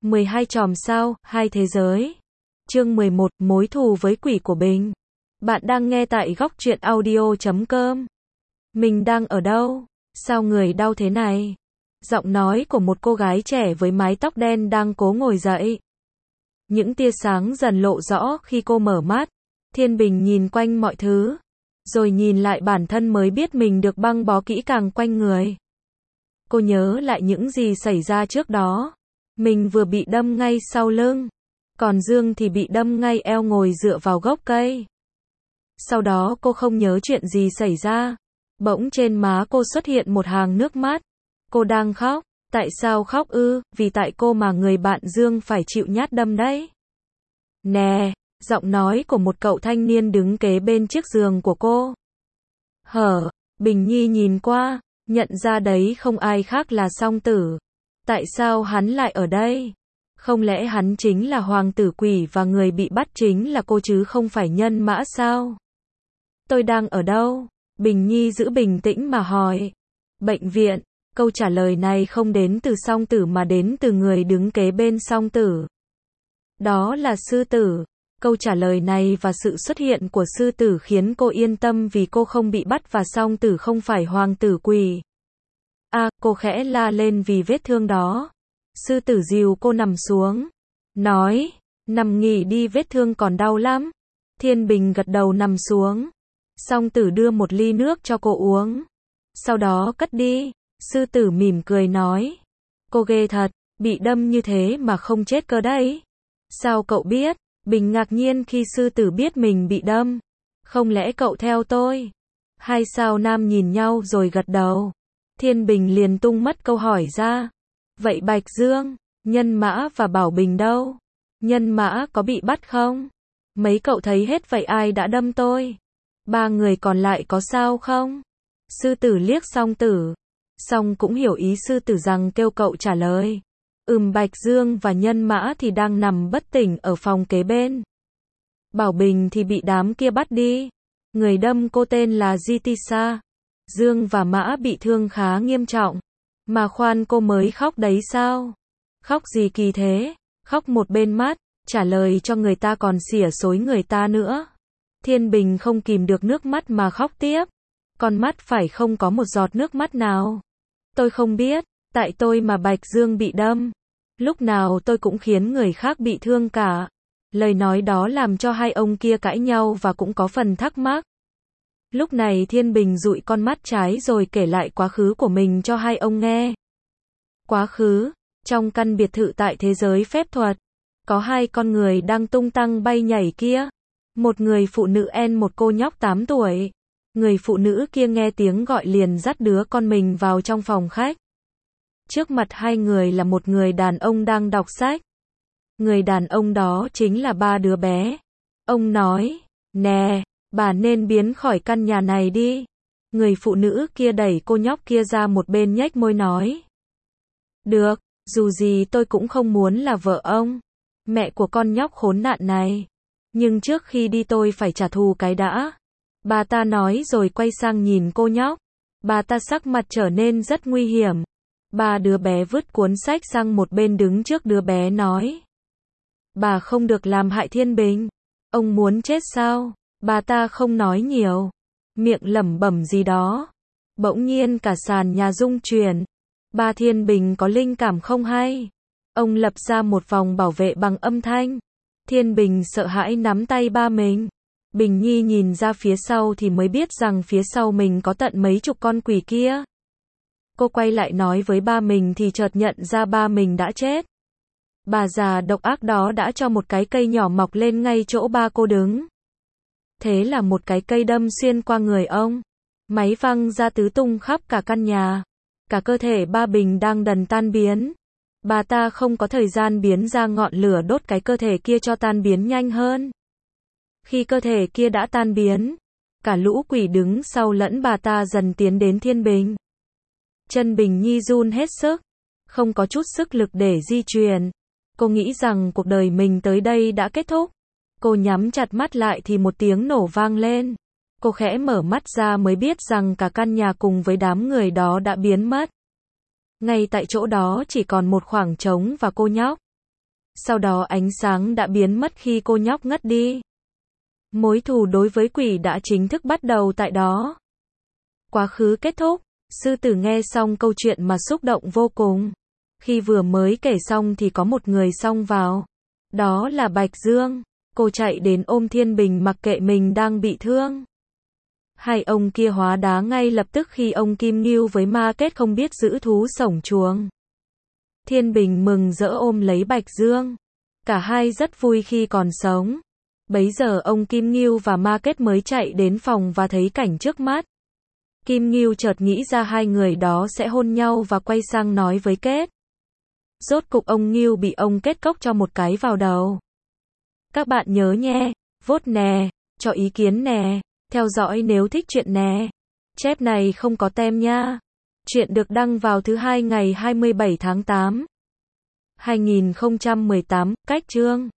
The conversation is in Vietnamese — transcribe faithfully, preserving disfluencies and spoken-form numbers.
mười hai chòm sao, hai thế giới. Chương mười một, mối thù với quỷ của Bình. Bạn đang nghe tại góc truyện audio chấm com. Mình đang ở đâu? Sao người đau thế này? Giọng nói của một cô gái trẻ với mái tóc đen đang cố ngồi dậy. Những tia sáng dần lộ rõ khi cô mở mắt. Thiên Bình nhìn quanh mọi thứ, rồi nhìn lại bản thân mới biết mình được băng bó kỹ càng quanh người. Cô nhớ lại những gì xảy ra trước đó. Mình vừa bị đâm ngay sau lưng, còn Dương thì bị đâm ngay eo ngồi dựa vào gốc cây. Sau đó cô không nhớ chuyện gì xảy ra. Bỗng trên má cô xuất hiện một hàng nước mắt. Cô đang khóc. Tại sao khóc ư? Vì tại cô mà người bạn Dương phải chịu nhát đâm đấy. Nè, giọng nói của một cậu thanh niên đứng kế bên chiếc giường của cô. Hở, Bình Nhi nhìn qua, nhận ra đấy không ai khác là Song Tử. Tại sao hắn lại ở đây? Không lẽ hắn chính là hoàng tử quỷ và người bị bắt chính là cô chứ không phải Nhân Mã sao? Tôi đang ở đâu? Bình Nhi giữ bình tĩnh mà hỏi. Bệnh viện. Câu trả lời này không đến từ Song Tử mà đến từ người đứng kế bên Song Tử. Đó là Sư Tử. Câu trả lời này và sự xuất hiện của Sư Tử khiến cô yên tâm vì cô không bị bắt và Song Tử không phải hoàng tử quỷ. À, cô khẽ la lên vì vết thương đó. Sư Tử dìu cô nằm xuống. Nói, nằm nghỉ đi, vết thương còn đau lắm. Thiên Bình gật đầu nằm xuống. Song Tử đưa một ly nước cho cô uống. Sau đó cất đi. Sư Tử mỉm cười nói. Cô ghê thật, bị đâm như thế mà không chết cơ đấy. Sao cậu biết? Bình ngạc nhiên khi Sư Tử biết mình bị đâm. Không lẽ cậu theo tôi? Hai sao nam nhìn nhau rồi gật đầu. Thiên Bình liền tung mất câu hỏi ra. Vậy Bạch Dương, Nhân Mã và Bảo Bình đâu? Nhân Mã có bị bắt không? Mấy cậu thấy hết vậy ai đã đâm tôi? Ba người còn lại có sao không? Sư Tử liếc Song Tử. Song cũng hiểu ý Sư Tử rằng kêu cậu trả lời. Ừm, Bạch Dương và Nhân Mã thì đang nằm bất tỉnh ở phòng kế bên. Bảo Bình thì bị đám kia bắt đi. Người đâm cô tên là Jitisa. Dương và Mã bị thương khá nghiêm trọng. Mà khoan, cô mới khóc đấy sao? Khóc gì kỳ thế? Khóc một bên mắt, trả lời cho người ta còn xỉa xối người ta nữa. Thiên Bình không kìm được nước mắt mà khóc tiếp. Con mắt phải không có một giọt nước mắt nào. Tôi không biết, tại tôi mà Bạch Dương bị đâm. Lúc nào tôi cũng khiến người khác bị thương cả. Lời nói đó làm cho hai ông kia cãi nhau và cũng có phần thắc mắc. Lúc này Thiên Bình dụi con mắt trái rồi kể lại quá khứ của mình cho hai ông nghe. Quá khứ, trong căn biệt thự tại thế giới phép thuật, có hai con người đang tung tăng bay nhảy kia. Một người phụ nữ en một cô nhóc tám tuổi. Người phụ nữ kia nghe tiếng gọi liền dắt đứa con mình vào trong phòng khách. Trước mặt hai người là một người đàn ông đang đọc sách. Người đàn ông đó chính là ba đứa bé. Ông nói, nè, bà nên biến khỏi căn nhà này đi. Người phụ nữ kia đẩy cô nhóc kia ra một bên nhếch môi nói. Được, dù gì tôi cũng không muốn là vợ ông, mẹ của con nhóc khốn nạn này. Nhưng trước khi đi tôi phải trả thù cái đã. Bà ta nói rồi quay sang nhìn cô nhóc. Bà ta sắc mặt trở nên rất nguy hiểm. Ba đứa bé vứt cuốn sách sang một bên đứng trước đứa bé nói. Bà không được làm hại Thiên Bình. Ông muốn chết sao? Bà ta không nói nhiều, miệng lẩm bẩm gì đó. Bỗng nhiên cả sàn nhà rung chuyển. Ba Thiên Bình có linh cảm không hay. Ông lập ra một vòng bảo vệ bằng âm thanh. Thiên Bình sợ hãi nắm tay ba mình. Bình Nhi nhìn ra phía sau thì mới biết rằng phía sau mình có tận mấy chục con quỷ kia. Cô quay lại nói với ba mình thì chợt nhận ra ba mình đã chết. Bà già độc ác đó đã cho một cái cây nhỏ mọc lên ngay chỗ ba cô đứng. Thế là một cái cây đâm xuyên qua người ông. Máy văng ra tứ tung khắp cả căn nhà. Cả cơ thể ba Bình đang dần tan biến. Bà ta không có thời gian biến ra ngọn lửa đốt cái cơ thể kia cho tan biến nhanh hơn. Khi cơ thể kia đã tan biến, cả lũ quỷ đứng sau lẫn bà ta dần tiến đến Thiên Bình. Chân Bình Nhi run hết sức, không có chút sức lực để di chuyển. Cô nghĩ rằng cuộc đời mình tới đây đã kết thúc. Cô nhắm chặt mắt lại thì một tiếng nổ vang lên. Cô khẽ mở mắt ra mới biết rằng cả căn nhà cùng với đám người đó đã biến mất. Ngay tại chỗ đó chỉ còn một khoảng trống và cô nhóc. Sau đó ánh sáng đã biến mất khi cô nhóc ngất đi. Mối thù đối với quỷ đã chính thức bắt đầu tại đó. Quá khứ kết thúc, sư tử nghe xong câu chuyện mà xúc động vô cùng. Khi vừa mới kể xong thì có một người xông vào. Đó là Bạch Dương. Cô chạy đến ôm Thiên Bình mặc kệ mình đang bị thương. Hai ông kia hóa đá ngay lập tức khi ông Kim Ngưu với Ma Kết không biết giữ thú sổng chuồng. Thiên Bình mừng rỡ ôm lấy Bạch Dương. Cả hai rất vui khi còn sống. Bấy giờ ông Kim Ngưu và Ma Kết mới chạy đến phòng và thấy cảnh trước mắt. Kim Ngưu chợt nghĩ ra hai người đó sẽ hôn nhau và quay sang nói với Kết. Rốt cục ông Ngưu bị ông Kết cốc cho một cái vào đầu. Các bạn nhớ nhé, vote nè, cho ý kiến nè, theo dõi nếu thích chuyện nè. Chép này không có tem nha. Chuyện được đăng vào thứ hai ngày hai mươi bảy tháng tám, hai nghìn không trăm mười tám, cách chương.